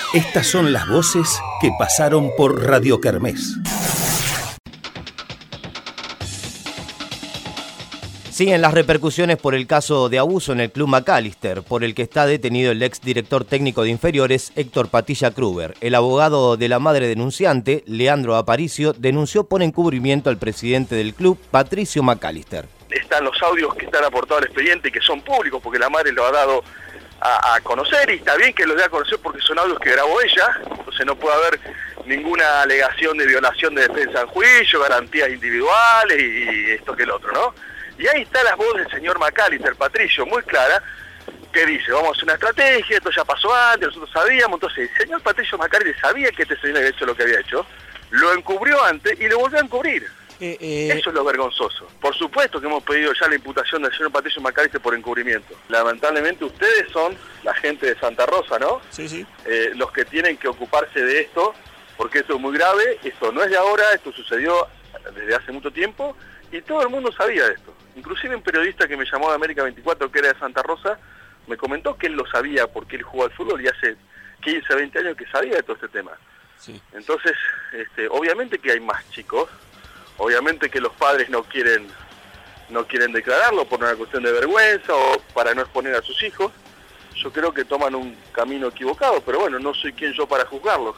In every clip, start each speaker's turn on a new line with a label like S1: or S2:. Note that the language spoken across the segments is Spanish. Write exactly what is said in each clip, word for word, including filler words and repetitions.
S1: Estas son las voces que pasaron por Radio Kermés.
S2: Siguen las repercusiones por el caso de abuso en el Club Macalister, por el que está detenido el ex director técnico de inferiores, Héctor Patilla Kruber. El abogado de la madre denunciante, Leandro Aparicio, denunció por encubrimiento al presidente del club, Patricio Macalister.
S3: Están los audios que están aportados al expediente, que son públicos, porque la madre lo ha dado a, a conocer, y está bien que los dé a conocer porque son audios que grabó ella, entonces no puede haber ninguna alegación de violación de defensa en juicio, garantías individuales y esto que el otro, ¿no? Y ahí está la voz del señor Macalister, Patricio, muy clara, que dice, vamos a hacer una estrategia, esto ya pasó antes, nosotros sabíamos. Entonces el señor Patricio Macalister sabía que este señor había hecho lo que había hecho, lo encubrió antes y lo volvió a encubrir. Eh, eh... Eso es lo vergonzoso. Por supuesto que hemos pedido ya la imputación del señor Patricio Macalister por encubrimiento. Lamentablemente ustedes son la gente de Santa Rosa, ¿no?
S4: Sí, sí.
S3: Eh, los que tienen que ocuparse de esto, porque esto es muy grave, esto no es de ahora, esto sucedió desde hace mucho tiempo y todo el mundo sabía de esto. Inclusive un periodista que me llamó de América veinticuatro, que era de Santa Rosa, me comentó que él lo sabía porque él jugó al fútbol y hace quince, veinte años que sabía de todo este tema.
S4: Sí.
S3: Entonces, este, obviamente que hay más chicos, obviamente que los padres no quieren, no quieren declararlo por una cuestión de vergüenza o para no exponer a sus hijos. Yo creo que toman un camino equivocado, pero bueno, no soy quien yo para juzgarlos.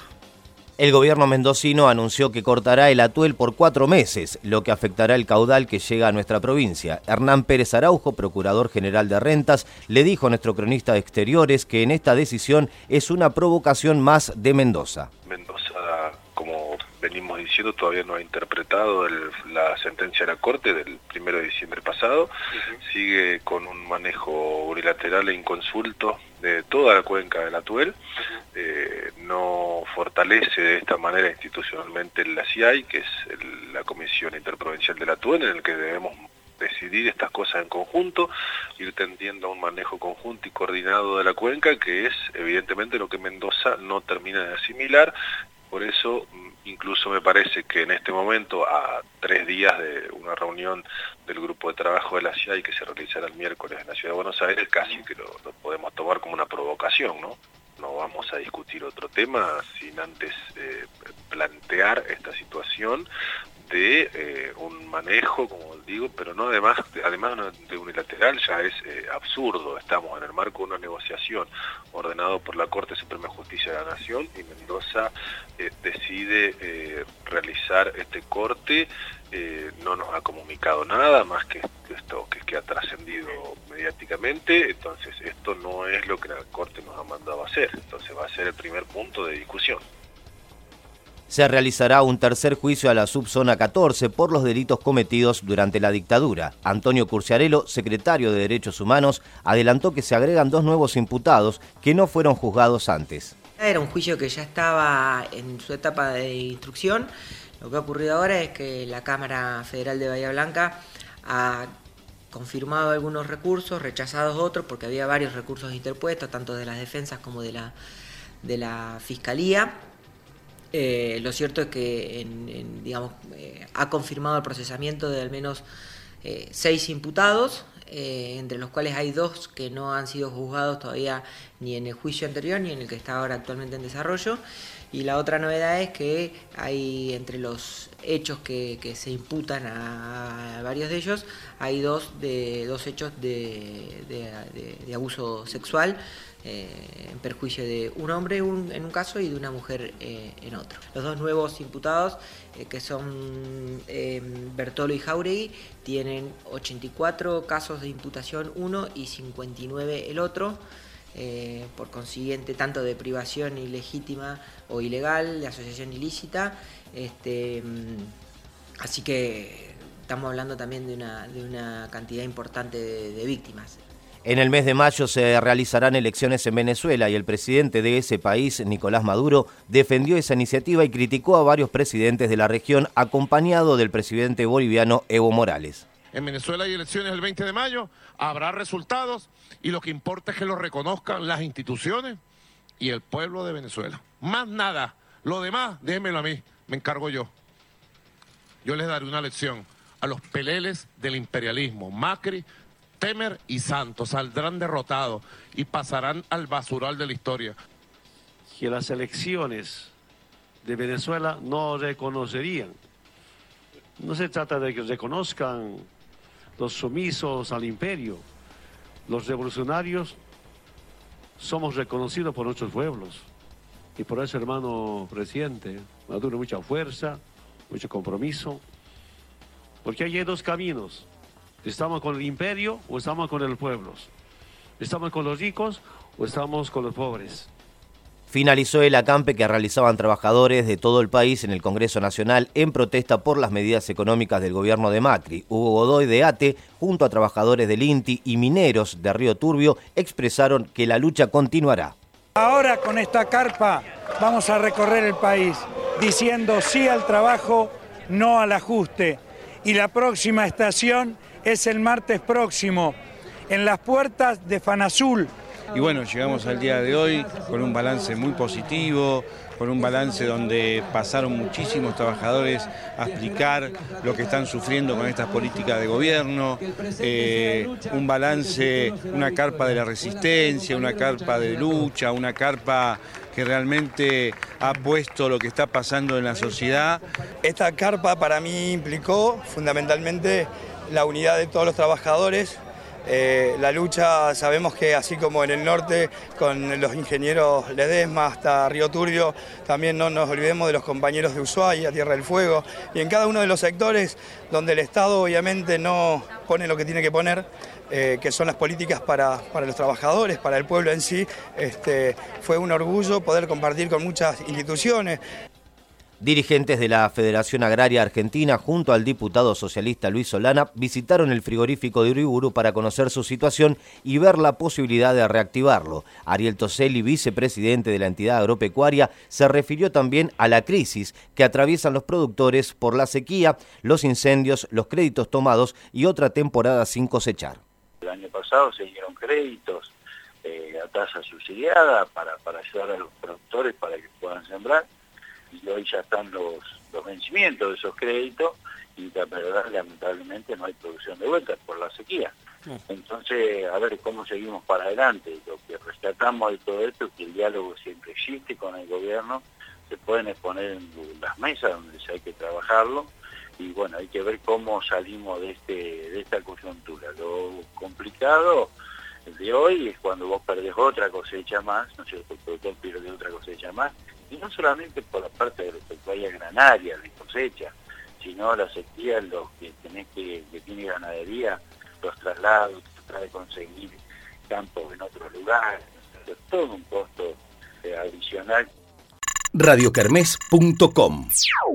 S2: El gobierno mendocino anunció que cortará el atuel por cuatro meses, lo que afectará el caudal que llega a nuestra provincia. Hernán Pérez Araujo, procurador general de rentas, le dijo a nuestro cronista de exteriores que en esta decisión es una provocación más de Mendoza.
S5: Mendoza, como venimos diciendo, todavía no ha interpretado el, la sentencia de la Corte del primero de diciembre pasado. Uh-huh. Sigue con un manejo unilateral e inconsulto de toda la cuenca del Atuel. Uh-huh. eh, no fortalece de esta manera institucionalmente la C I A I, que es el, la Comisión Interprovincial del Atuel, en el que debemos decidir estas cosas en conjunto, ir tendiendo a un manejo conjunto y coordinado de la cuenca, que es evidentemente lo que Mendoza no termina de asimilar. Por eso, incluso me parece que en este momento, a tres días de una reunión del grupo de trabajo de la C I A I que se realizará el miércoles en la Ciudad de Buenos Aires, casi que lo, lo podemos tomar como una provocación, ¿no? No vamos a discutir otro tema sin antes eh, plantear esta situación de eh, un manejo, como digo, pero no además, además de unilateral, ya es eh, absurdo. Estamos en el marco de una negociación ordenado por la Corte Suprema de Justicia de la Nación y Mendoza eh, decide eh, realizar este corte. Eh, no nos ha comunicado nada más que esto que, que ha trascendido mediáticamente. Entonces esto no es lo que la Corte nos ha mandado a hacer. Entonces va a ser el primer punto de discusión.
S2: Se realizará un tercer juicio a la subzona catorce por los delitos cometidos durante la dictadura. Antonio Curciarello, secretario de Derechos Humanos, adelantó que se agregan dos nuevos imputados que no fueron juzgados antes.
S6: Era un juicio que ya estaba en su etapa de instrucción. Lo que ha ocurrido ahora es que la Cámara Federal de Bahía Blanca ha confirmado algunos recursos, rechazados otros, porque había varios recursos interpuestos, tanto de las defensas como de la, de la Fiscalía. Eh, lo cierto es que en, en, digamos, eh, ha confirmado el procesamiento de al menos eh, seis imputados, eh, entre los cuales hay dos que no han sido juzgados todavía ni en el juicio anterior ni en el que está ahora actualmente en desarrollo. Y la otra novedad es que hay entre los hechos que, que se imputan a, a varios de ellos, hay dos, de, dos hechos de, de, de, de abuso sexual, eh, en perjuicio de un hombre un, en un caso y de una mujer eh, en otro. Los dos nuevos imputados, eh, que son eh, Bertolo y Jauregui, tienen ochenta y cuatro casos de imputación uno y cincuenta y nueve el otro. Eh, por consiguiente, tanto de privación ilegítima o ilegal, de asociación ilícita, este, así que estamos hablando también de una, de una cantidad importante de, de víctimas.
S2: En el mes de mayo se realizarán elecciones en Venezuela y el presidente de ese país, Nicolás Maduro, defendió esa iniciativa y criticó a varios presidentes de la región, acompañado del presidente boliviano Evo Morales.
S7: En Venezuela hay elecciones el veinte de mayo, habrá resultados y lo que importa es que lo reconozcan las instituciones y el pueblo de Venezuela. Más nada. Lo demás, déjenmelo a mí, me encargo yo. Yo les daré una lección a los peleles del imperialismo. Macri, Temer y Santos saldrán derrotados y pasarán al basural de la historia.
S4: que las elecciones de Venezuela no reconocerían. No se trata de que reconozcan los sumisos al imperio. Los revolucionarios somos reconocidos por nuestros pueblos. Y por eso, hermano presidente, Maduro, mucha fuerza, mucho compromiso. Porque hay dos caminos. ¿Estamos con el imperio o estamos con el pueblo? ¿Estamos con los ricos o estamos con los pobres?
S2: Finalizó el acampe que realizaban trabajadores de todo el país en el Congreso Nacional en protesta por las medidas económicas del gobierno de Macri. Hugo Godoy de ATE, junto a trabajadores del INTI y mineros de Río Turbio, expresaron que la lucha continuará.
S8: Ahora con esta carpa vamos a recorrer el país diciendo sí al trabajo, no al ajuste. Y la próxima estación es el martes próximo, en las puertas de Fanazul.
S9: Y bueno, llegamos al día de hoy con un balance muy positivo, con un balance donde pasaron muchísimos trabajadores a explicar lo que están sufriendo con estas políticas de gobierno, eh, un balance, una carpa de la resistencia, una carpa de lucha, una carpa que realmente ha puesto lo que está pasando en la sociedad.
S10: Esta carpa para mí implicó fundamentalmente la unidad de todos los trabajadores. Eh, la lucha, sabemos que así como en el norte con los ingenieros Ledesma hasta Río Turbio, también no nos olvidemos de los compañeros de Ushuaia, Tierra del Fuego, y en cada uno de los sectores donde el Estado obviamente no pone lo que tiene que poner, eh, que son las políticas para, para los trabajadores, para el pueblo en sí, este, fue un orgullo poder compartir con muchas instituciones.
S2: Dirigentes de la Federación Agraria Argentina, junto al diputado socialista Luis Solana, visitaron el frigorífico de Uriburu para conocer su situación y ver la posibilidad de reactivarlo. Ariel Toselli, vicepresidente de la entidad agropecuaria, se refirió también a la crisis que atraviesan los productores por la sequía, los incendios, los créditos tomados y otra temporada sin cosechar.
S11: El año pasado se dieron créditos eh, a tasa subsidiada para, para ayudar a los productores para que puedan sembrar. Y hoy ya están los, los vencimientos de esos créditos y la verdad, lamentablemente no hay producción de vuelta por la sequía. Entonces, a ver cómo seguimos para adelante. Lo que rescatamos de todo esto es que el diálogo siempre existe con el gobierno, se pueden exponer en las mesas donde se hay que trabajarlo y bueno, hay que ver cómo salimos de, este, de esta coyuntura. Lo complicado de hoy es cuando vos perdés otra cosecha más, no sé, el productor pierde otra cosecha más, y no solamente por la parte de la pecuaria granaria, de cosecha, sino la sequía, los que tenés que, que tiene ganadería, los traslados, tratar de conseguir campos en otros lugares, es todo un costo eh, adicional.
S1: radio kermés punto com